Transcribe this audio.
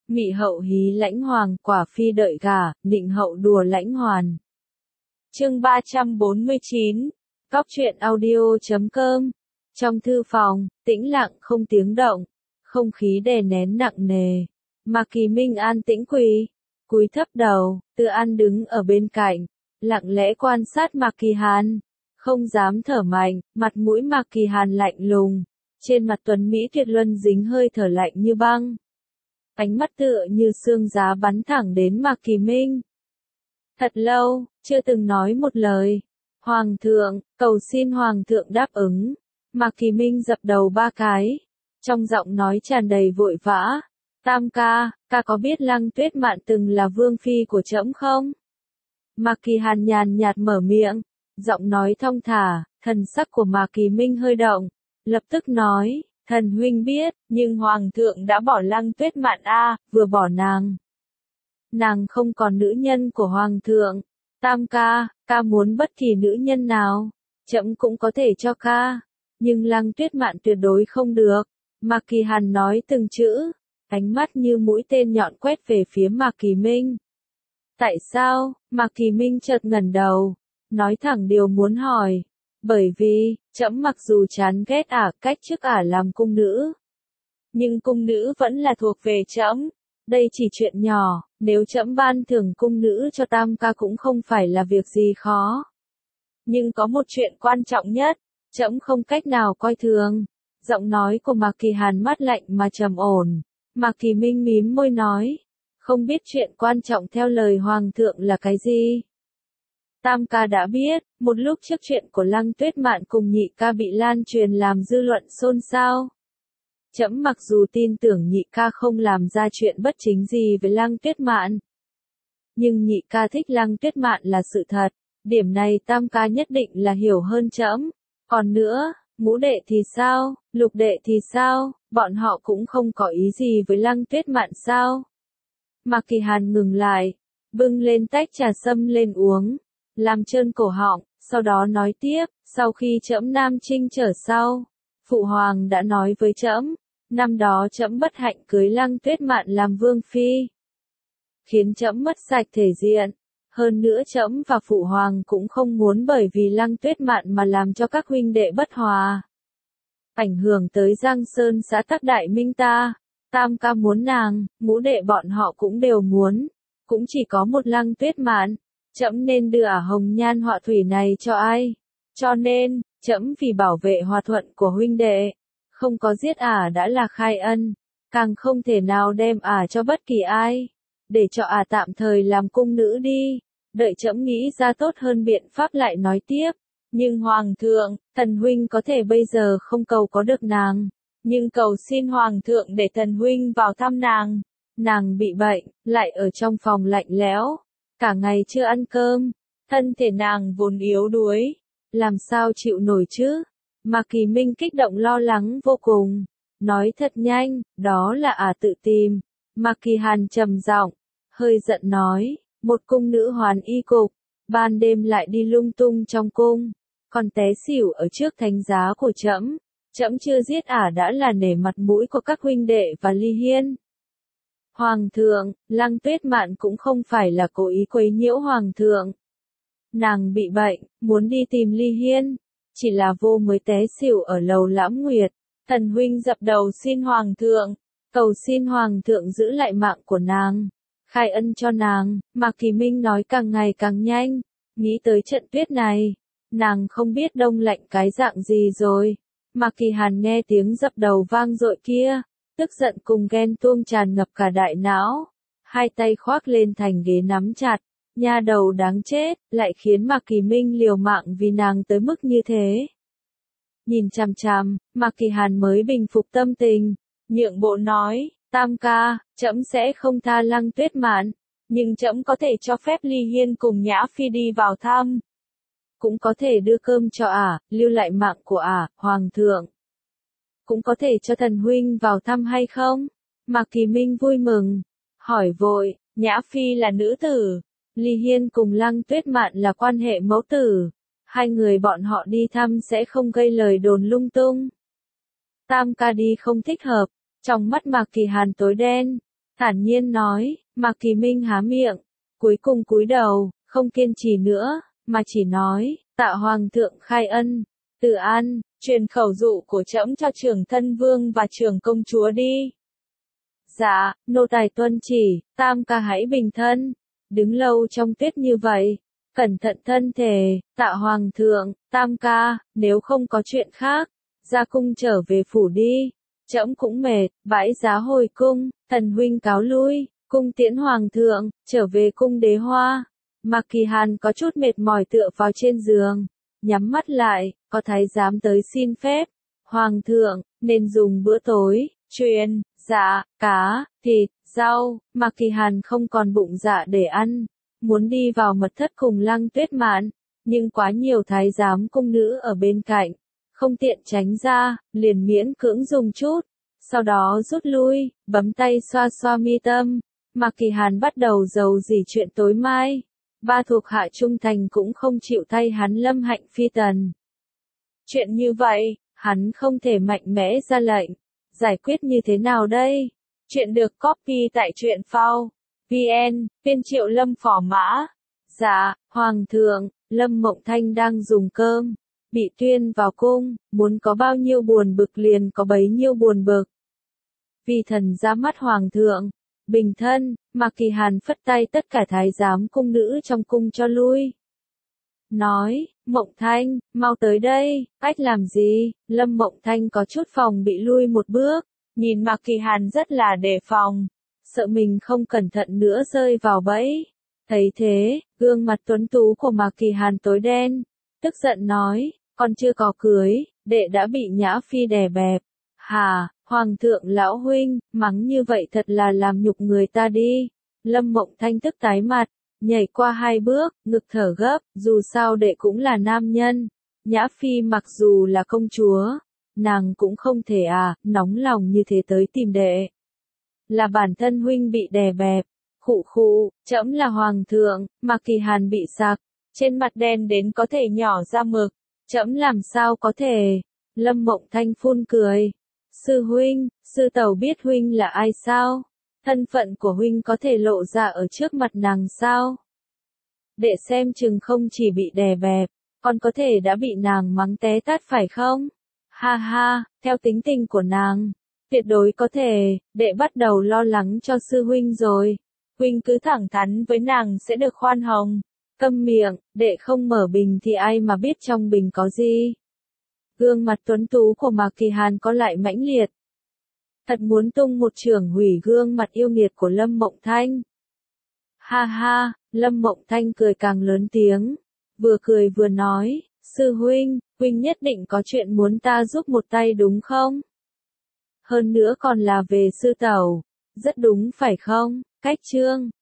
Mị hậu hí lãnh hoàng, quả phi đợi gả, nịnh hậu đùa lãnh hoàn. Chương 349, Cóc truyện audio.com. Trong thư phòng, tĩnh lặng không tiếng động, không khí đè nén nặng nề. Mạc Kỳ Minh an tĩnh cúi thấp đầu, Tư An đứng ở bên cạnh, lặng lẽ quan sát Mạc Kỳ Hàn, không dám thở mạnh, mặt mũi Mạc Kỳ Hàn lạnh lùng, trên mặt tuấn mỹ tuyệt luân dính hơi thở lạnh như băng. Ánh mắt tựa như xương giá bắn thẳng đến Mạc Kỳ Minh. Thật lâu, chưa từng nói một lời. Hoàng thượng, cầu xin Hoàng thượng đáp ứng. Mạc Kỳ Minh dập đầu 3 cái, trong giọng nói tràn đầy vội vã. Tam ca, ca có biết Lăng Tuyết Mạn từng là vương phi của trẫm không? Mạc Kỳ Hàn nhàn nhạt mở miệng, giọng nói thong thả, thần sắc của Mạc Kỳ Minh hơi động, lập tức nói, thần huynh biết, nhưng Hoàng thượng đã bỏ Lăng Tuyết Mạn vừa bỏ nàng. Nàng không còn nữ nhân của Hoàng thượng. Tam ca, ca muốn bất kỳ nữ nhân nào, trẫm cũng có thể cho ca, nhưng Lăng Tuyết Mạn tuyệt đối không được. Mạc Kỳ Hàn nói từng chữ, ánh mắt như mũi tên nhọn quét về phía Mạc Kỳ Minh. Tại sao? Mạc Kỳ Minh chợt ngẩng đầu, nói thẳng điều muốn hỏi. Bởi vì, trẫm mặc dù chán ghét cách chức làm cung nữ, nhưng cung nữ vẫn là thuộc về trẫm. Đây chỉ chuyện nhỏ, nếu trẫm ban thưởng cung nữ cho tam ca cũng không phải là việc gì khó. Nhưng có một chuyện quan trọng nhất, trẫm không cách nào coi thường. Giọng nói của Mạc Kỳ Hàn mát lạnh mà trầm ổn. Mạc Kỳ Minh mím môi nói, không biết chuyện quan trọng theo lời Hoàng thượng là cái gì. Tam ca đã biết, một lúc trước chuyện của Lăng Tuyết Mạn cùng nhị ca bị lan truyền làm dư luận xôn xao. Trẫm mặc dù tin tưởng nhị ca không làm ra chuyện bất chính gì với Lăng Tuyết Mạn, nhưng nhị ca thích Lăng Tuyết Mạn là sự thật, điểm này tam ca nhất định là hiểu hơn trẫm. Còn nữa, ngũ đệ thì sao, lục đệ thì sao, bọn họ cũng không có ý gì với Lăng Tuyết Mạn sao? Mạc Kỳ Hàn ngừng lại, bưng lên tách trà sâm lên uống, làm trơn cổ họng, sau đó nói tiếp, sau khi trẫm Nam Trinh trở sau, Phụ Hoàng đã nói với trẫm, năm đó trẫm bất hạnh cưới Lăng Tuyết Mạn làm vương phi, khiến trẫm mất sạch thể diện. Hơn nữa trẫm và Phụ Hoàng cũng không muốn bởi vì Lăng Tuyết Mạn mà làm cho các huynh đệ bất hòa, ảnh hưởng tới Giang Sơn xã tắc Đại Minh ta. Tam ca muốn nàng, ngũ đệ bọn họ cũng đều muốn, cũng chỉ có một Lăng Tuyết Mạn, trẫm nên đưa hồng nhan họa thủy này cho ai? Cho nên, trẫm vì bảo vệ hòa thuận của huynh đệ, không có giết đã là khai ân, càng không thể nào đem cho bất kỳ ai, để cho tạm thời làm cung nữ đi, đợi trẫm nghĩ ra tốt hơn biện pháp lại nói tiếp. Nhưng Hoàng thượng, thần huynh có thể bây giờ không cầu có được nàng, nhưng cầu xin Hoàng thượng để thần huynh vào thăm nàng. Nàng bị bệnh, lại ở trong phòng lạnh lẽo, cả ngày chưa ăn cơm, thân thể nàng vốn yếu đuối, làm sao chịu nổi chứ? Mạc Kỳ Minh kích động lo lắng vô cùng, nói thật nhanh, đó là tự tìm. Mạc Kỳ Hàn trầm giọng, hơi giận nói, một cung nữ hoàn y cục, ban đêm lại đi lung tung trong cung, còn té xỉu ở trước thánh giá của trẫm. Trẫm chưa giết đã là nể mặt mũi của các huynh đệ và Ly Hiên. Hoàng thượng, Lăng Tuyết Mạn cũng không phải là cố ý quấy nhiễu Hoàng thượng. Nàng bị bệnh, muốn đi tìm Ly Hiên, chỉ là vô mới té xỉu ở lầu Lãm Nguyệt. Thần huynh dập đầu xin Hoàng thượng, cầu xin Hoàng thượng giữ lại mạng của nàng, khai ân cho nàng. Mạc Kỳ Minh nói càng ngày càng nhanh, nghĩ tới trận tuyết này, nàng không biết đông lạnh cái dạng gì rồi. Mạc Kỳ Hàn nghe tiếng dập đầu vang dội kia, tức giận cùng ghen tuông tràn ngập cả đại não, hai tay khoác lên thành ghế nắm chặt, nha đầu đáng chết, lại khiến Mạc Kỳ Minh liều mạng vì nàng tới mức như thế. Nhìn chằm chằm, Mạc Kỳ Hàn mới bình phục tâm tình, nhượng bộ nói, tam ca, trẫm sẽ không tha Lăng Tuyết Mạn, nhưng trẫm có thể cho phép Ly Hiên cùng Nhã Phi đi vào thăm. Cũng có thể đưa cơm cho lưu lại mạng của Hoàng thượng. Cũng có thể cho thần huynh vào thăm hay không? Mạc Kỳ Minh vui mừng, hỏi vội, Nhã Phi là nữ tử, Ly Hiên cùng Lăng Tuyết Mạn là quan hệ mẫu tử, hai người bọn họ đi thăm sẽ không gây lời đồn lung tung. Tam ca đi không thích hợp, trong mắt Mạc Kỳ Hàn tối đen, thản nhiên nói. Mạc Kỳ Minh há miệng, cuối cùng cúi đầu, không kiên trì nữa, mà chỉ nói, tạ hoàng thượng khai ân, từ an, truyền khẩu dụ của trẫm cho Trưởng Thân Vương và Trưởng Công Chúa đi. Dạ, nô tài tuân chỉ, tam ca hãy bình thân, đứng lâu trong tuyết như vậy, cẩn thận thân thể, tạ hoàng thượng, tam ca, nếu không có chuyện khác, ra cung trở về phủ đi, trẫm cũng mệt, bãi giá hồi cung, thần huynh cáo lui, cung tiễn hoàng thượng, trở về cung Đế Hoa. Mạc Kỳ Hàn có chút mệt mỏi tựa vào trên giường, nhắm mắt lại, có thái giám tới xin phép, hoàng thượng, nên dùng bữa tối, truyền, dạ, cá, thịt, rau, Mạc Kỳ Hàn không còn bụng dạ để ăn, muốn đi vào mật thất cùng Lăng Tuyết Mạn, nhưng quá nhiều thái giám cung nữ ở bên cạnh, không tiện tránh ra, liền miễn cưỡng dùng chút, sau đó rút lui, bấm tay xoa xoa mi tâm, Mạc Kỳ Hàn bắt đầu giàu dỉ chuyện tối mai, ba thuộc hạ trung thành cũng không chịu thay hắn lâm hạnh phi tần. Chuyện như vậy, hắn không thể mạnh mẽ ra lệnh, giải quyết như thế nào đây? Chuyện được copy tại truyện phao VN, phiên Triệu Lâm phò mã. Dạ, hoàng thượng, Lâm Mộng Thanh đang dùng cơm, bị tuyên vào cung, muốn có bao nhiêu buồn bực liền có bấy nhiêu buồn bực. Vì thần ra mắt hoàng thượng, bình thân, Mạc Kỳ Hàn phất tay tất cả thái giám cung nữ trong cung cho lui. Nói, Mộng Thanh, mau tới đây, cách làm gì? Lâm Mộng Thanh có chút phòng bị lui một bước, nhìn Mạc Kỳ Hàn rất là đề phòng, sợ mình không cẩn thận nữa rơi vào bẫy. Thấy thế, gương mặt tuấn tú của Mạc Kỳ Hàn tối đen, tức giận nói, con chưa có cưới, đệ đã bị Nhã Phi đè bẹp. Hà, Hoàng thượng lão huynh, mắng như vậy thật là làm nhục người ta đi. Lâm Mộng Thanh tức tái mặt, nhảy qua hai bước, ngực thở gấp, dù sao đệ cũng là nam nhân. Nhã Phi mặc dù là công chúa, nàng cũng không thể nóng lòng như thế tới tìm đệ. Là bản thân huynh bị đè bẹp, khụ khụ, trẫm là hoàng thượng, Mạc Kỳ Hàn bị sặc, trên mặt đen đến có thể nhỏ ra mực, trẫm làm sao có thể. Lâm Mộng Thanh phun cười. Sư huynh, sư tẩu biết huynh là ai sao? Thân phận của huynh có thể lộ ra ở trước mặt nàng sao? Đệ xem chừng không chỉ bị đè bẹp, còn có thể đã bị nàng mắng té tát phải không? Ha ha, theo tính tình của nàng, tuyệt đối có thể, đệ bắt đầu lo lắng cho sư huynh rồi. Huynh cứ thẳng thắn với nàng sẽ được khoan hồng. Câm miệng, đệ không mở bình thì ai mà biết trong bình có gì. Gương mặt tuấn tú của Mạc Kỳ Hàn có lại mãnh liệt. Thật muốn tung một chưởng hủy gương mặt yêu nghiệt của Lâm Mộng Thanh. Ha ha, Lâm Mộng Thanh cười càng lớn tiếng, vừa cười vừa nói, sư huynh, huynh nhất định có chuyện muốn ta giúp một tay đúng không? Hơn nữa còn là về sư tẩu, rất đúng phải không? Cách chương